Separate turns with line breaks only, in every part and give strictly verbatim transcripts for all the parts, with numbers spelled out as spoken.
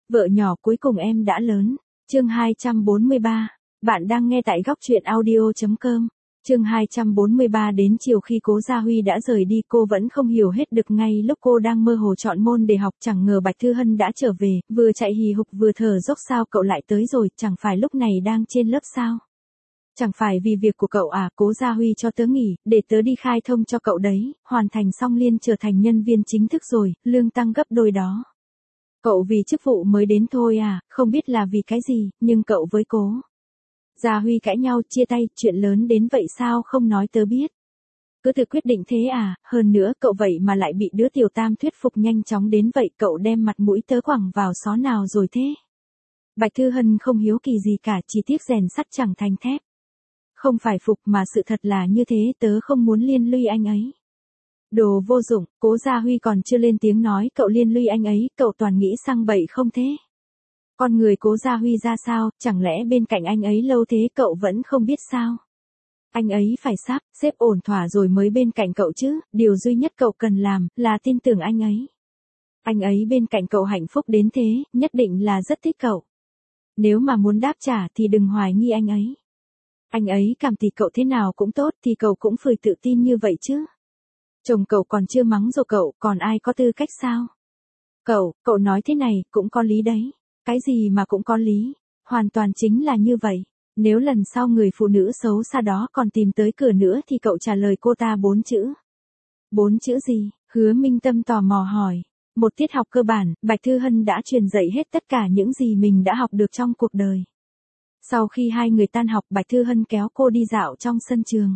Vợ nhỏ cuối cùng em đã lớn. Chương hai trăm bốn mươi ba. Bạn đang nghe tại góc truyện audio chấm com. Chương hai trăm bốn mươi ba. Đến chiều khi Cố Gia Huy đã rời đi, cô vẫn không hiểu hết được. Ngay lúc cô đang mơ hồ chọn môn để học, chẳng ngờ Bạch Thư Hân đã trở về, vừa chạy hì hục vừa thở dốc. Sao cậu lại tới rồi, chẳng phải lúc này đang trên lớp sao? Chẳng phải vì việc của cậu à? Cố Gia Huy cho tớ nghỉ, để tớ đi khai thông cho cậu đấy, hoàn thành xong liền trở thành nhân viên chính thức rồi, lương tăng gấp đôi đó. Cậu vì chức vụ mới đến thôi à, không biết là vì cái gì, nhưng cậu với Cố Gia Huy cãi nhau chia tay, chuyện lớn đến vậy sao không nói tớ biết. Cứ tự quyết định thế à, hơn nữa cậu vậy mà lại bị đứa tiểu tam thuyết phục nhanh chóng đến vậy, cậu đem mặt mũi tớ quẳng vào xó nào rồi thế? Bạch Thư Hân không hiếu kỳ gì cả, chỉ tiếc rèn sắt chẳng thành thép. Không phải phục mà sự thật là như thế, tớ không muốn liên lụy anh ấy. Đồ vô dụng, Cố Gia Huy còn chưa lên tiếng nói cậu liên lụy anh ấy, cậu toàn nghĩ sang bậy không thế? Con người Cố Gia Huy ra sao, chẳng lẽ bên cạnh anh ấy lâu thế cậu vẫn không biết sao? Anh ấy phải sắp xếp ổn thỏa rồi mới bên cạnh cậu chứ, điều duy nhất cậu cần làm là tin tưởng anh ấy. Anh ấy bên cạnh cậu hạnh phúc đến thế, nhất định là rất thích cậu. Nếu mà muốn đáp trả thì đừng hoài nghi anh ấy. Anh ấy cảm thì cậu thế nào cũng tốt thì cậu cũng phải tự tin như vậy chứ. Chồng cậu còn chưa mắng rồi cậu, còn ai có tư cách sao? Cậu, cậu nói thế này cũng có lý đấy. Cái gì mà cũng có lý, hoàn toàn chính là như vậy. Nếu lần sau người phụ nữ xấu xa đó còn tìm tới cửa nữa thì cậu trả lời cô ta bốn chữ. Bốn chữ gì? Hứa Minh Tâm tò mò hỏi. Một tiết học cơ bản, Bạch Thư Hân đã truyền dạy hết tất cả những gì mình đã học được trong cuộc đời. Sau khi hai người tan học, Bạch Thư Hân kéo cô đi dạo trong sân trường.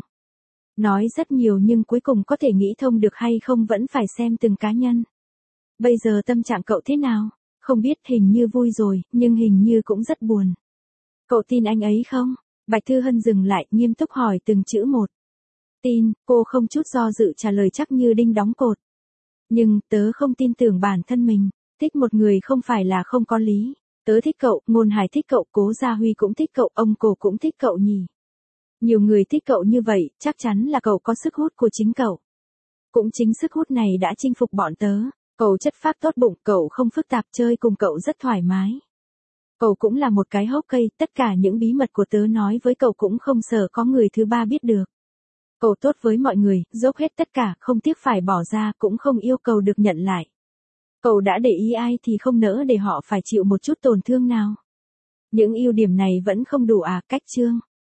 Nói rất nhiều nhưng cuối cùng có thể nghĩ thông được hay không vẫn phải xem từng cá nhân. Bây giờ tâm trạng cậu thế nào? Không biết, hình như vui rồi, nhưng hình như cũng rất buồn. Cậu tin anh ấy không? Bạch Thư Hân dừng lại, nghiêm túc hỏi từng chữ một. Tin, cô không chút do dự trả lời chắc như đinh đóng cột. Nhưng, tớ không tin tưởng bản thân mình. Thích một người không phải là không có lý. Tớ thích cậu, Ngôn Hải thích cậu, Cố Gia Huy cũng thích cậu, ông Cố cũng thích cậu nhỉ. Nhiều người thích cậu như vậy, chắc chắn là cậu có sức hút của chính cậu. Cũng chính sức hút này đã chinh phục bọn tớ. Cậu chất phác tốt bụng, cậu không phức tạp, chơi cùng cậu rất thoải mái. Cậu cũng là một cái hốc cây, tất cả những bí mật của tớ nói với cậu cũng không sợ có người thứ ba biết được. Cậu tốt với mọi người, dốc hết tất cả, không tiếc phải bỏ ra, cũng không yêu cầu được nhận lại. Cậu đã để ý ai thì không nỡ để họ phải chịu một chút tổn thương nào. Những ưu điểm này vẫn không đủ à? Cách chương